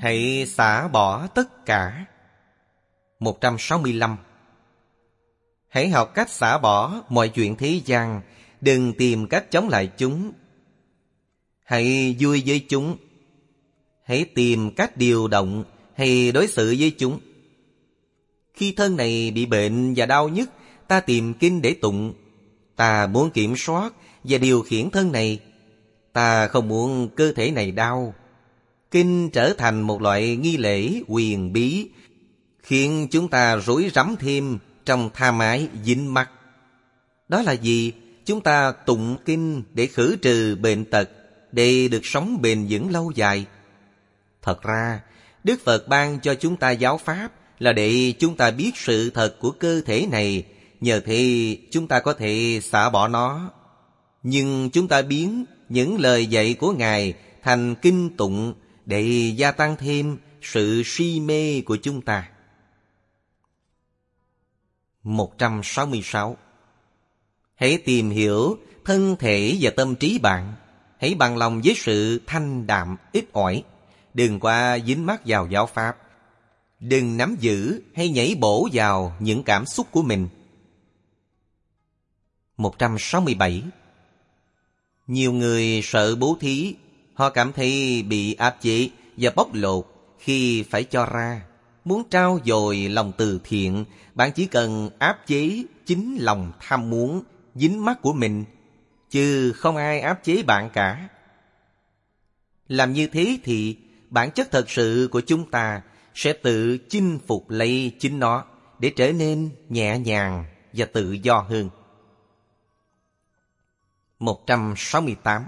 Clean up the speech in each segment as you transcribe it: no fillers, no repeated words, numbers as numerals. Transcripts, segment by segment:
hãy xả bỏ tất cả. 165. Hãy học cách xả bỏ mọi chuyện thế gian, đừng tìm cách chống lại chúng. Hãy vui với chúng. Hãy tìm cách điều động hay đối xử với chúng. Khi thân này bị bệnh và đau nhức, ta tìm kinh để tụng. Ta muốn kiểm soát và điều khiển thân này. Ta không muốn cơ thể này đau. Kinh trở thành một loại nghi lễ huyền bí, khiến chúng ta rối rắm thêm trong tha mái dính mắc. Đó là gì? Chúng ta tụng kinh để khử trừ bệnh tật, để được sống bền vững lâu dài. Thật ra, Đức Phật ban cho chúng ta giáo pháp là để chúng ta biết sự thật của cơ thể này, nhờ thế chúng ta có thể xả bỏ nó. Nhưng chúng ta biến những lời dạy của Ngài thành kinh tụng để gia tăng thêm sự si mê của chúng ta. 166. Hãy tìm hiểu thân thể và tâm trí bạn. Hãy bằng lòng với sự thanh đạm, ít ỏi. Đừng qua dính mắc vào giáo pháp. Đừng nắm giữ hay nhảy bổ vào những cảm xúc của mình. 167. Nhiều người sợ bố thí. Họ cảm thấy bị áp chế và bóc lột khi phải cho ra. Muốn trao dồi lòng từ thiện, bạn chỉ cần áp chế chính lòng tham muốn, dính mắc của mình, chứ không ai áp chế bạn cả. Làm như thế thì bản chất thật sự của chúng ta sẽ tự chinh phục lấy chính nó để trở nên nhẹ nhàng và tự do hơn. 168.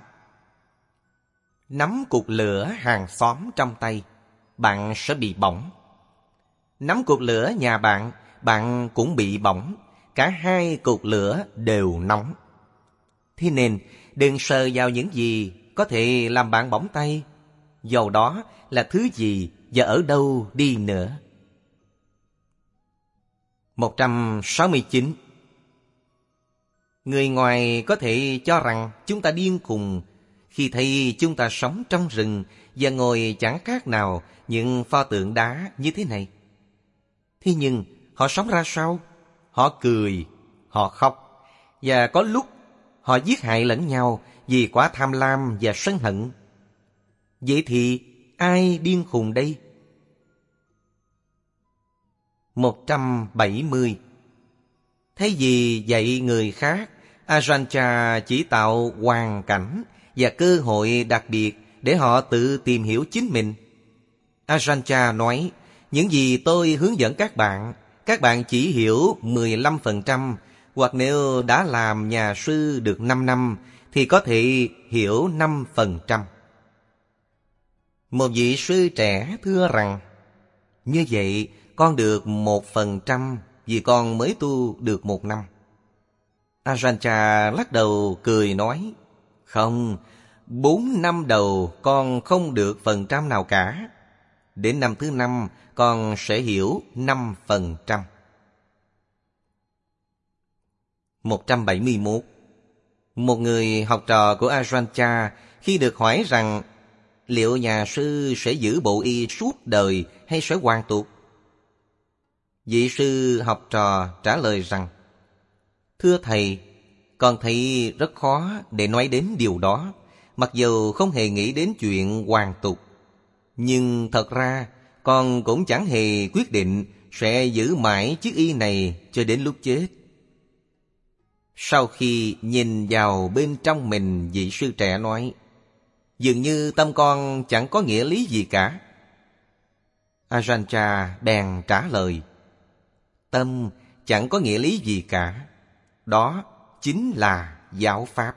Nắm cục lửa hàng xóm trong tay, bạn sẽ bị bỏng. Nắm cục lửa nhà bạn, bạn cũng bị bỏng. Cả hai cục lửa đều nóng. Thế nên đừng sờ vào những gì có thể làm bạn bỏng tay, dầu đó là thứ gì và ở đâu đi nữa. 169. Người ngoài có thể cho rằng chúng ta điên khùng khi thấy chúng ta sống trong rừng và ngồi chẳng khác nào những pho tượng đá như thế này. Thế nhưng họ sống ra sao? Họ cười, họ khóc, và có lúc họ giết hại lẫn nhau vì quá tham lam và sân hận. Vậy thì ai điên khùng đây? 170. Thay vì dạy người khác, Ajahn chỉ tạo hoàn cảnh và cơ hội đặc biệt để họ tự tìm hiểu chính mình. Ajahn nói, những gì tôi hướng dẫn các bạn chỉ hiểu 15%, hoặc nếu đã làm nhà sư được 5 năm thì có thể hiểu 5%. Một vị sư trẻ thưa rằng, như vậy con được 1% vì con mới tu được 1 năm. Ajahn lắc đầu cười nói, không, 4 năm đầu con không được phần trăm nào cả. Đến năm thứ 5 con sẽ hiểu 5%. 171. Một người học trò của Ajahn khi được hỏi rằng liệu nhà sư sẽ giữ bộ y suốt đời hay sẽ hoàn tục, vị sư học trò trả lời rằng, thưa thầy, con thấy rất khó để nói đến điều đó, mặc dù không hề nghĩ đến chuyện hoàn tục. Nhưng thật ra con cũng chẳng hề quyết định sẽ giữ mãi chiếc y này cho đến lúc chết. Sau khi nhìn vào bên trong mình, vị sư trẻ nói, dường như tâm con chẳng có nghĩa lý gì cả. Ajahn bèn trả lời, tâm chẳng có nghĩa lý gì cả, đó chính là giáo pháp.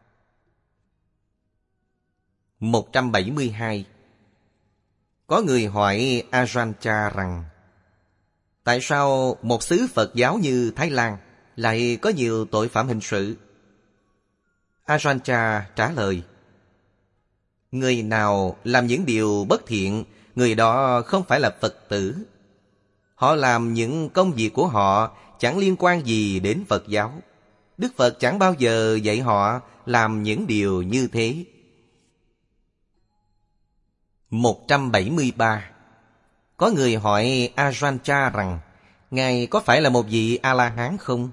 172. Có người hỏi Ajahn rằng, tại sao một xứ Phật giáo như Thái Lan lại có nhiều tội phạm hình sự? Ajahn trả lời, người nào làm những điều bất thiện, người đó không phải là Phật tử. Họ làm những công việc của họ chẳng liên quan gì đến Phật giáo. Đức Phật chẳng bao giờ dạy họ làm những điều như thế. 173. Có người hỏi Ajahn rằng Ngài có phải là một vị A-la-hán không?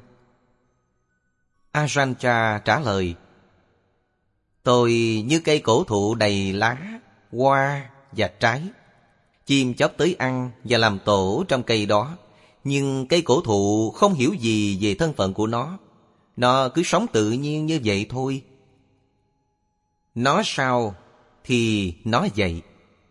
Ajahn trả lời: Tôi như cây cổ thụ đầy lá, hoa và trái. Chim chóc tới ăn và làm tổ trong cây đó. Nhưng cây cổ thụ không hiểu gì về thân phận của nó. Nó cứ sống tự nhiên như vậy thôi. Nó sao thì nó vậy.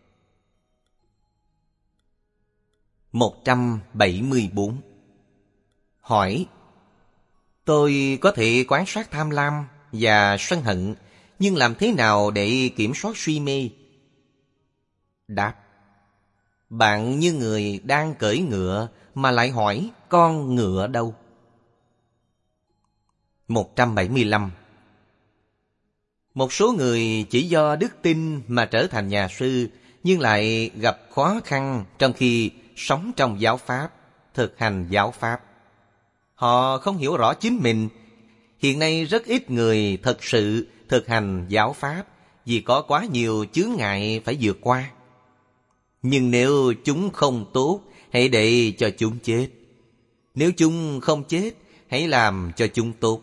174. Hỏi: Tôi có thể quan sát tham lam và sân hận, nhưng làm thế nào để kiểm soát suy mê? Đáp: Bạn như người đang cưỡi ngựa mà lại hỏi con ngựa đâu? 175. Một số người chỉ do đức tin mà trở thành nhà sư, nhưng lại gặp khó khăn trong khi sống trong giáo pháp, thực hành giáo pháp. Họ không hiểu rõ chính mình. Hiện nay rất ít người thật sự thực hành giáo pháp vì có quá nhiều chướng ngại phải vượt qua. Nhưng nếu chúng không tốt, hãy để cho chúng chết. Nếu chúng không chết, hãy làm cho chúng tốt.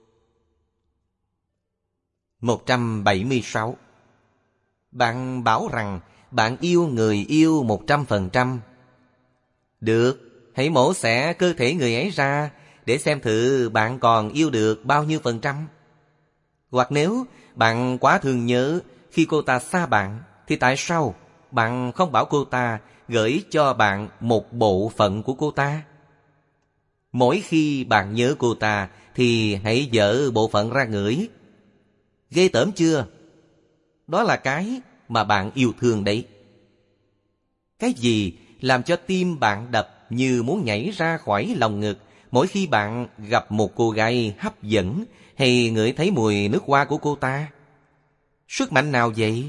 176. Bạn bảo rằng bạn yêu người yêu 100%. Được, hãy mổ xẻ cơ thể người ấy ra để xem thử bạn còn yêu được bao nhiêu %. Hoặc nếu bạn quá thương nhớ khi cô ta xa bạn, thì tại sao bạn không bảo cô ta gửi cho bạn một bộ phận của cô ta? Mỗi khi bạn nhớ cô ta thì hãy dỡ bộ phận ra ngửi. Ghê tởm chưa? Đó là cái mà bạn yêu thương đấy. Cái gì làm cho tim bạn đập như muốn nhảy ra khỏi lồng ngực mỗi khi bạn gặp một cô gái hấp dẫn hay ngửi thấy mùi nước hoa của cô ta? Sức mạnh nào vậy?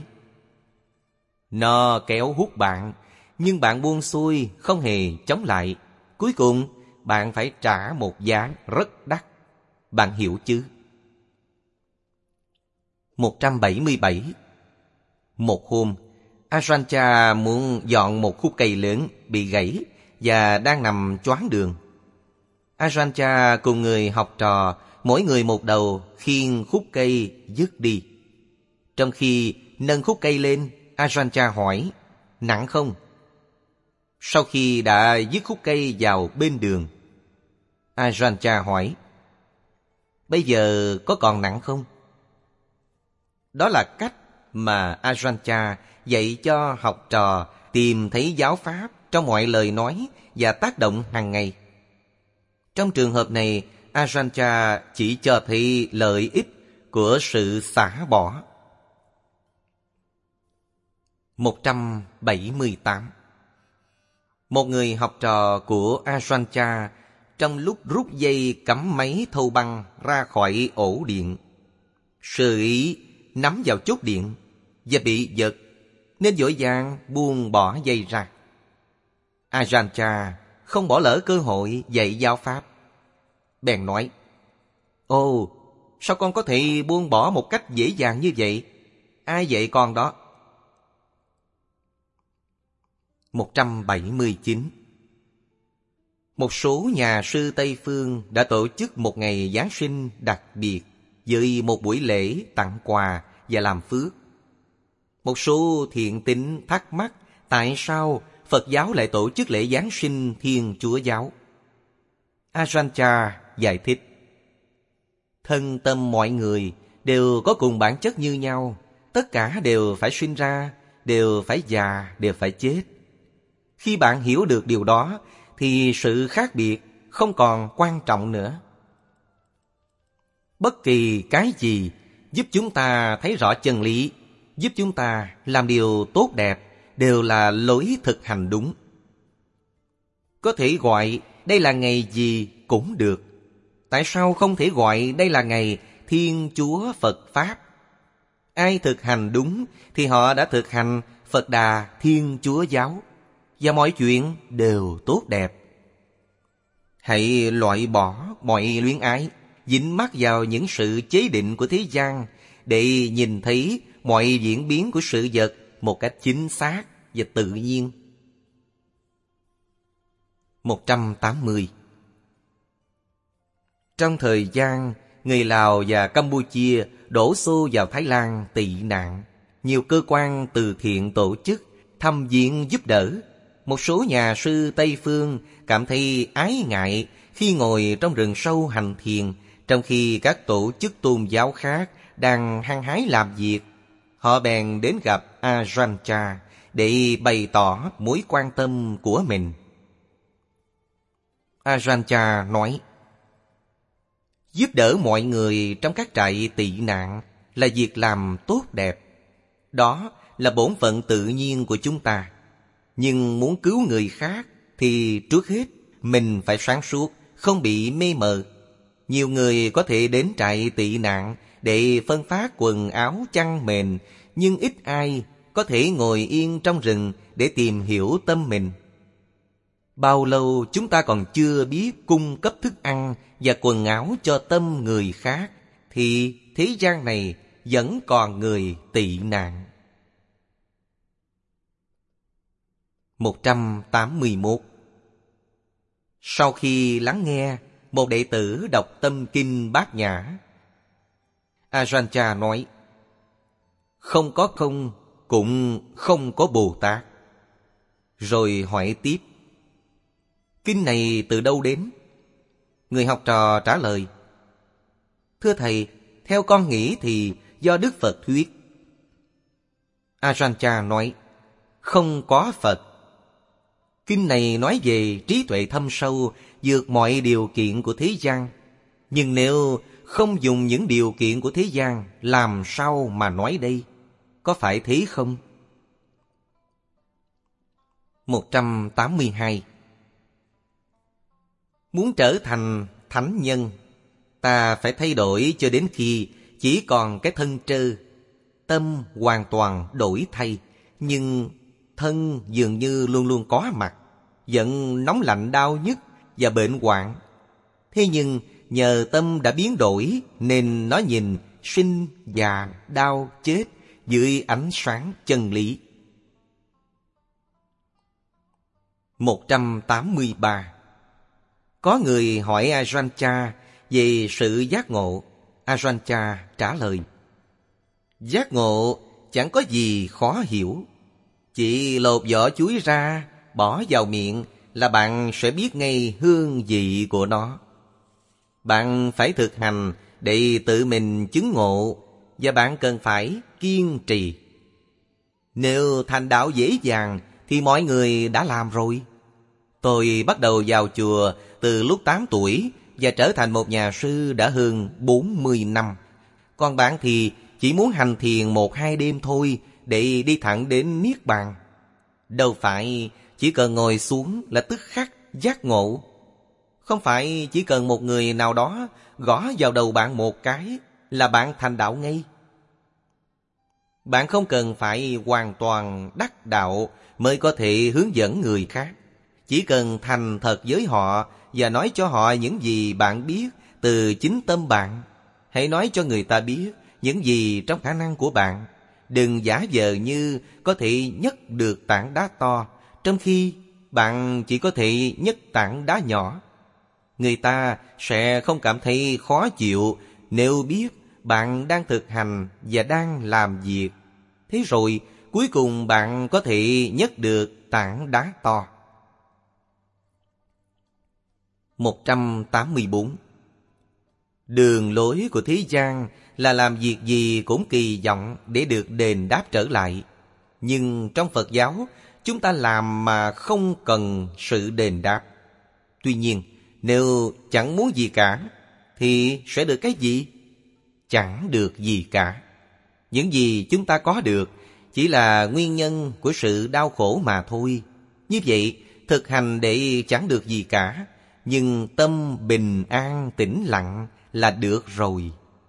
Nó kéo hút bạn, nhưng bạn buông xuôi, không hề chống lại. Cuối cùng, bạn phải trả một giá rất đắt. Bạn hiểu chứ? 177. Một hôm, Ajahn muốn dọn một khúc cây lớn bị gãy và đang nằm choáng đường. Ajahn cùng người học trò mỗi người một đầu khiêng khúc cây dứt đi. Trong khi nâng khúc cây lên, Ajahn hỏi: Nặng không? Sau khi đã dứt khúc cây vào bên đường, Ajahn hỏi: Bây giờ có còn nặng không? Đó là cách mà Ajahn dạy cho học trò tìm thấy giáo pháp trong mọi lời nói và tác động hàng ngày. Trong trường hợp này, Ajahn chỉ cho thấy lợi ích của sự xả bỏ. 178. Một người học trò của Ajahn trong lúc rút dây cắm máy thâu băng ra khỏi ổ điện, sơ ý nắm vào chốt điện và bị giật, nên vội vàng buông bỏ dây ra. Ajahn không bỏ lỡ cơ hội dạy giáo pháp. Bèn nói: Ồ, sao con có thể buông bỏ một cách dễ dàng như vậy? Ai dạy con đó? 179. Một số nhà sư Tây Phương đã tổ chức một ngày Giáng sinh đặc biệt với một buổi lễ tặng quà và làm phước. Một số thiện tín thắc mắc tại sao Phật giáo lại tổ chức lễ Giáng sinh Thiên Chúa giáo. Ajahn giải thích: Thân tâm mọi người đều có cùng bản chất như nhau. Tất cả đều phải sinh ra, đều phải già, đều phải chết. Khi bạn hiểu được điều đó thì sự khác biệt không còn quan trọng nữa. Bất kỳ cái gì giúp chúng ta thấy rõ chân lý, giúp chúng ta làm điều tốt đẹp, đều là lối thực hành đúng. Có thể gọi đây là ngày gì cũng được. Tại sao không thể gọi đây là ngày Thiên Chúa Phật Pháp? Ai thực hành đúng thì họ đã thực hành Phật Đà Thiên Chúa giáo, và mọi chuyện đều tốt đẹp. Hãy loại bỏ mọi luyến ái, dính mắc vào những sự chế định của thế gian, để nhìn thấy mọi diễn biến của sự vật một cách chính xác và tự nhiên. 180. Trong thời gian người Lào và Campuchia đổ xô vào Thái Lan tị nạn, nhiều cơ quan từ thiện tổ chức thăm viếng giúp đỡ. Một số nhà sư Tây Phương cảm thấy ái ngại khi ngồi trong rừng sâu hành thiền, trong khi các tổ chức tôn giáo khác đang hăng hái làm việc. Họ bèn đến gặp Ajahn Chah để bày tỏ mối quan tâm của mình. Ajahn Chah nói: giúp đỡ mọi người trong các trại tị nạn là việc làm tốt đẹp. Đó là bổn phận tự nhiên của chúng ta. Nhưng muốn cứu người khác thì trước hết mình phải sáng suốt, không bị mê mờ. Nhiều người có thể đến trại tị nạn để phân phát quần áo chăn mền, nhưng ít ai có thể ngồi yên trong rừng để tìm hiểu tâm mình. Bao lâu chúng ta còn chưa biết cung cấp thức ăn và quần áo cho tâm người khác, thì thế gian này vẫn còn người tị nạn. 181. Sau khi lắng nghe, một đệ tử đọc tâm kinh Bát Nhã. Ajahn Chah nói: không có không, cũng không có Bồ Tát. Rồi hỏi tiếp: kinh này từ đâu đến? Người học trò trả lời: thưa thầy, theo con nghĩ thì do Đức Phật thuyết. Ajahn Chah nói: không có Phật. Kinh này nói về trí tuệ thâm sâu, vượt mọi điều kiện của thế gian. Nhưng nếu không dùng những điều kiện của thế gian, làm sao mà nói đây? Có phải thế không? 182. Muốn trở thành thánh nhân, ta phải thay đổi cho đến khi chỉ còn cái thân trơ. Tâm hoàn toàn đổi thay, nhưng thân dường như luôn luôn có mặt, giận nóng lạnh đau nhức và bệnh hoạn. Thế nhưng nhờ tâm đã biến đổi nên nó nhìn sinh, già, đau, chết dưới ánh sáng chân lý. 183. Có người hỏi Ajahn Chah về sự giác ngộ. Ajahn Chah trả lời: giác ngộ chẳng có gì khó hiểu. Chỉ lột vỏ chuối ra, bỏ vào miệng là bạn sẽ biết ngay hương vị của nó. Bạn phải thực hành để tự mình chứng ngộ, và bạn cần phải kiên trì. Nếu thành đạo dễ dàng thì mọi người đã làm rồi. Tôi bắt đầu vào chùa từ lúc 8 tuổi và trở thành một nhà sư đã hơn 40 năm. Còn bạn thì chỉ muốn hành thiền 1-2 đêm thôi để đi thẳng đến Niết Bàn. Đâu phải chỉ cần ngồi xuống là tức khắc giác ngộ. Không phải chỉ cần một người nào đó gõ vào đầu bạn một cái là bạn thành đạo ngay. Bạn không cần phải hoàn toàn đắc đạo mới có thể hướng dẫn người khác. Chỉ cần thành thật với họ và nói cho họ những gì bạn biết từ chính tâm bạn. Hãy nói cho người ta biết những gì trong khả năng của bạn. Đừng giả vờ như có thể nhấc được tảng đá to, trong khi bạn chỉ có thể nhấc tảng đá nhỏ. Người ta sẽ không cảm thấy khó chịu nếu biết bạn đang thực hành và đang làm việc. Thế rồi cuối cùng bạn có thể nhấc được tảng đá to. 184. Đường lối của thế gian là làm việc gì cũng kỳ vọng để được đền đáp trở lại. Nhưng trong Phật giáo, chúng ta làm mà không cần sự đền đáp. Tuy nhiên, nếu chẳng muốn gì cả, thì sẽ được cái gì? Chẳng được gì cả. Những gì chúng ta có được chỉ là nguyên nhân của sự đau khổ mà thôi. Như vậy, thực hành để chẳng được gì cả, nhưng tâm bình an tĩnh lặng là được rồi.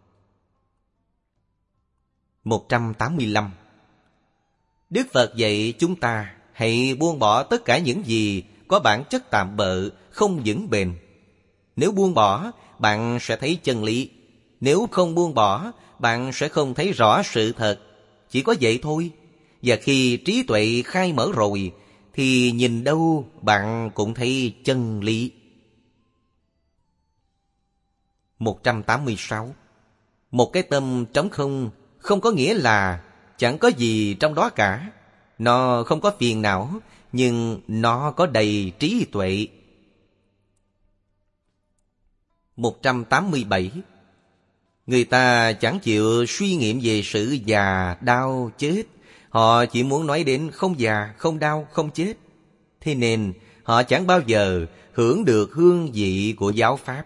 185. Đức Phật dạy chúng ta hãy buông bỏ tất cả những gì có bản chất tạm bợ, không vững bền. Nếu buông bỏ, bạn sẽ thấy chân lý. Nếu không buông bỏ, bạn sẽ không thấy rõ sự thật. Chỉ có vậy thôi. Và khi trí tuệ khai mở rồi, thì nhìn đâu bạn cũng thấy chân lý. 186. Một cái tâm trống không không có nghĩa là chẳng có gì trong đó cả. Nó không có phiền não, nhưng nó có đầy trí tuệ. 187. Người ta chẳng chịu suy nghiệm về sự già, đau, chết. Họ chỉ muốn nói đến không già, không đau, không chết. Thế nên họ chẳng bao giờ hưởng được hương vị của giáo pháp.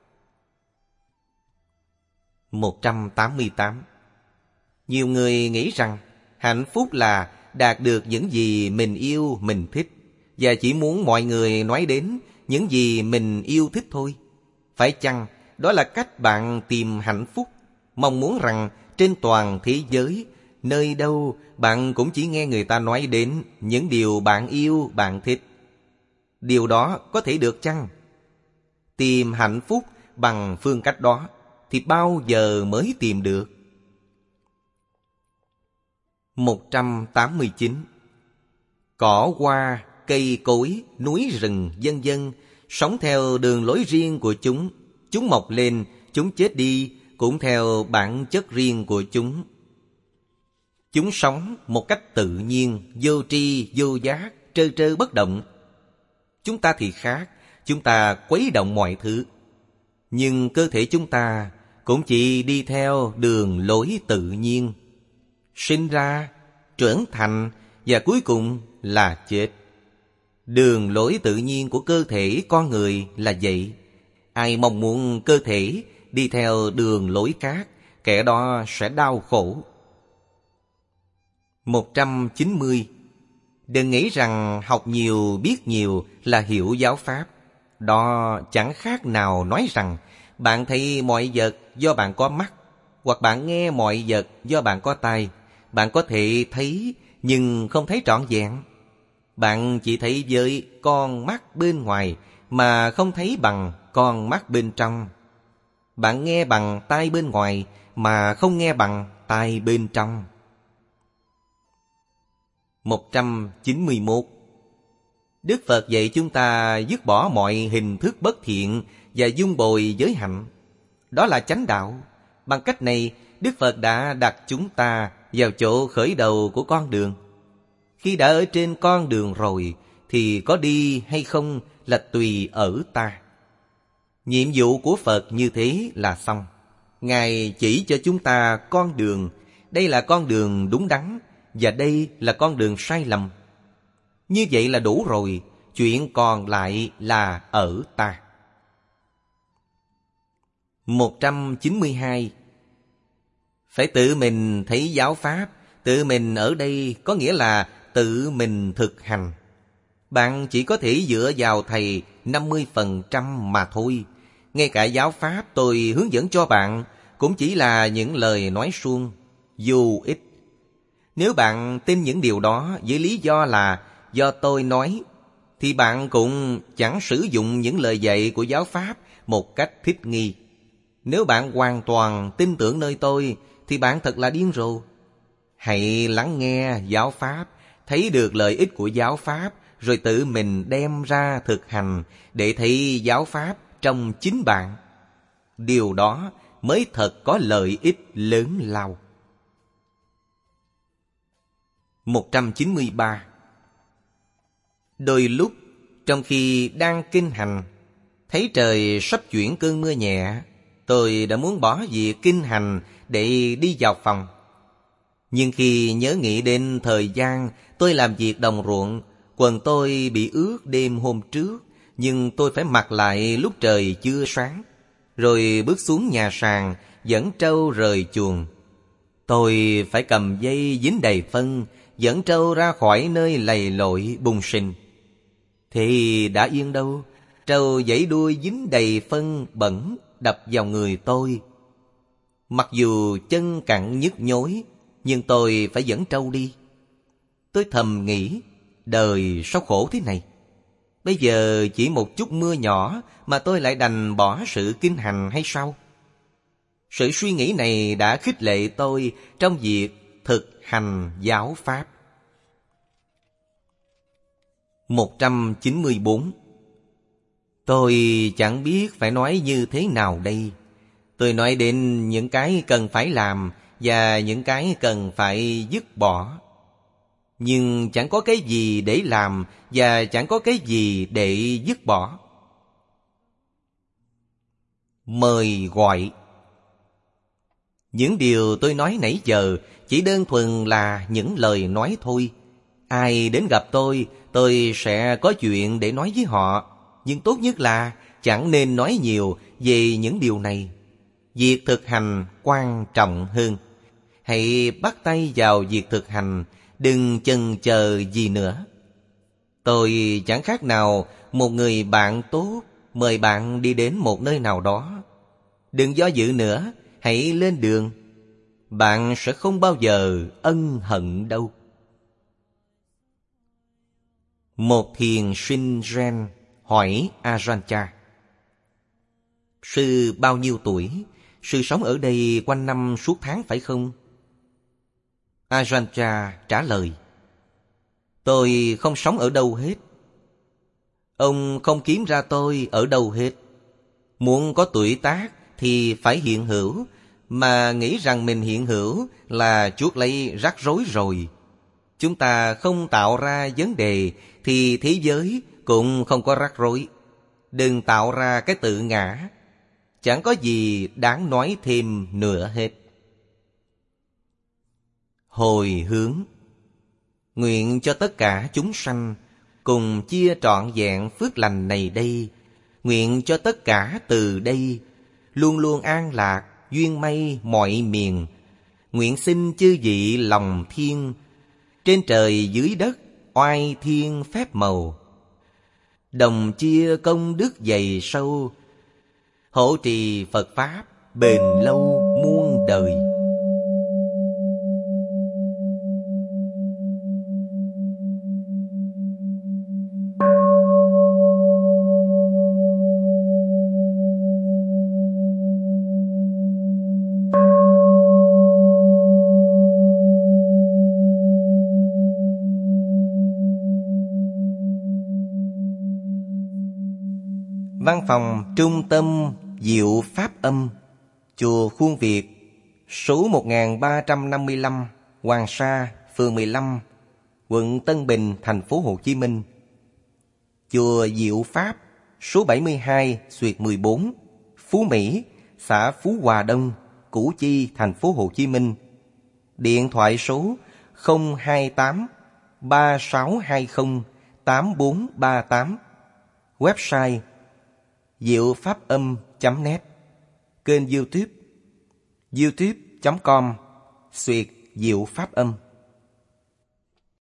188. Nhiều người nghĩ rằng hạnh phúc là đạt được những gì mình yêu, mình thích, và chỉ muốn mọi người nói đến những gì mình yêu thích thôi. Phải chăng đó là cách bạn tìm hạnh phúc? Mong muốn rằng trên toàn thế giới, nơi đâu bạn cũng chỉ nghe người ta nói đến những điều bạn yêu, bạn thích. Điều đó có thể được chăng? Tìm hạnh phúc bằng phương cách đó thì bao giờ mới tìm được? 189. Cỏ hoa, cây cối, núi rừng, vân vân sống theo đường lối riêng của chúng. Chúng mọc lên, chúng chết đi cũng theo bản chất riêng của chúng. Chúng sống một cách tự nhiên, vô tri, vô giác, trơ trơ bất động. Chúng ta thì khác, chúng ta khuấy động mọi thứ. Nhưng cơ thể chúng ta cũng chỉ đi theo đường lối tự nhiên. Sinh ra, trưởng thành và cuối cùng là chết. Đường lối tự nhiên của cơ thể con người là vậy. Ai mong muốn cơ thể đi theo đường lối khác, kẻ đó sẽ đau khổ. 190. Đừng nghĩ rằng học nhiều biết nhiều là hiểu giáo pháp. Đó chẳng khác nào nói rằng bạn thấy mọi vật do bạn có mắt, hoặc bạn nghe mọi vật do bạn có tai. Bạn có thể thấy nhưng không thấy trọn vẹn. Bạn chỉ thấy với con mắt bên ngoài mà không thấy bằng con mắt bên trong. Bạn nghe bằng tai bên ngoài mà không nghe bằng tai bên trong. 191. Đức Phật dạy chúng ta dứt bỏ mọi hình thức bất thiện và dung bồi giới hạnh. Đó là chánh đạo. Bằng cách này, Đức Phật đã đặt chúng ta vào chỗ khởi đầu của con đường. Khi đã ở trên con đường rồi, thì có đi hay không là tùy ở ta. Nhiệm vụ của Phật như thế là xong. Ngài chỉ cho chúng ta con đường. Đây là con đường đúng đắn, và đây là con đường sai lầm. Như vậy là đủ rồi. Chuyện còn lại là ở ta. 192. Phải tự mình thấy giáo pháp. Tự mình ở đây có nghĩa là tự mình thực hành. Bạn chỉ có thể dựa vào thầy 50% mà thôi. Ngay cả giáo pháp tôi hướng dẫn cho bạn cũng chỉ là những lời nói suông, vô ích. Nếu bạn tin những điều đó với lý do là do tôi nói, thì bạn cũng chẳng sử dụng những lời dạy của giáo pháp một cách thích nghi. Nếu bạn hoàn toàn tin tưởng nơi tôi, thì bạn thật là điên rồ. Hãy lắng nghe giáo pháp, thấy được lợi ích của giáo pháp, rồi tự mình đem ra thực hành để thấy giáo pháp trong chính bạn. Điều đó mới thật có lợi ích lớn lao. 193. Đôi lúc trong khi đang kinh hành, thấy trời sắp chuyển cơn mưa nhẹ, tôi đã muốn bỏ việc kinh hành để đi vào phòng. Nhưng khi nhớ nghĩ đến thời gian tôi làm việc đồng ruộng, quần tôi bị ướt đêm hôm trước, nhưng tôi phải mặc lại lúc trời chưa sáng, rồi bước xuống nhà sàn dẫn trâu rời chuồng. Tôi phải cầm dây dính đầy phân, dẫn trâu ra khỏi nơi lầy lội bùng sình. Thì đã yên đâu, trâu giãy đuôi dính đầy phân bẩn đập vào người tôi. Mặc dù chân cẳng nhức nhối, nhưng tôi phải dẫn trâu đi. Tôi thầm nghĩ, đời sao khổ thế này. Bây giờ chỉ một chút mưa nhỏ mà tôi lại đành bỏ sự kinh hành hay sao? Sự suy nghĩ này đã khích lệ tôi trong việc thực hành giáo pháp. 194. Tôi chẳng biết phải nói như thế nào đây. Tôi nói đến những cái cần phải làm và những cái cần phải dứt bỏ. Nhưng chẳng có cái gì để làm và chẳng có cái gì để dứt bỏ. Mời gọi. Những điều tôi nói nãy giờ chỉ đơn thuần là những lời nói thôi. Ai đến gặp tôi sẽ có chuyện để nói với họ. Nhưng tốt nhất là chẳng nên nói nhiều về những điều này. Việc thực hành quan trọng hơn. Hãy bắt tay vào việc thực hành, đừng chần chờ gì nữa. Tôi chẳng khác nào một người bạn tốt mời bạn đi đến một nơi nào đó. Đừng do dự nữa, hãy lên đường. Bạn sẽ không bao giờ ân hận đâu. Một thiền sinh Zen hỏi Ajahn Chah: Sư bao nhiêu tuổi? Sư sống ở đây quanh năm suốt tháng phải không? Ajahn Chah trả lời: Tôi không sống ở đâu hết. Ông không kiếm ra tôi ở đâu hết. Muốn có tuổi tác thì phải hiện hữu, mà nghĩ rằng mình hiện hữu là chuốc lấy rắc rối rồi. Chúng ta không tạo ra vấn đề thì thế giới cũng không có rắc rối. Đừng tạo ra cái tự ngã. Chẳng có gì đáng nói thêm nữa hết. Hồi hướng. Nguyện cho tất cả chúng sanh cùng chia trọn vẹn phước lành này đây. Nguyện cho tất cả từ đây luôn luôn an lạc, duyên may mọi miền. Nguyện xin chư vị lòng thiên, trên trời dưới đất oai thiên phép màu, đồng chia công đức dày sâu, hộ trì Phật Pháp bền lâu muôn đời. Văn phòng Trung tâm Diệu Pháp Âm, Chùa Khuôn Việt, số 1355, Hoàng Sa, phường 15, quận Tân Bình, thành phố Hồ Chí Minh. Chùa Diệu Pháp, số 72, Xuyệt 14, Phú Mỹ, xã Phú Hòa Đông, Củ Chi, thành phố Hồ Chí Minh. Điện thoại số 028 3620 8438. Website diệu pháp âm.net. Kênh YouTube youtube.com/Diệu Pháp Âm.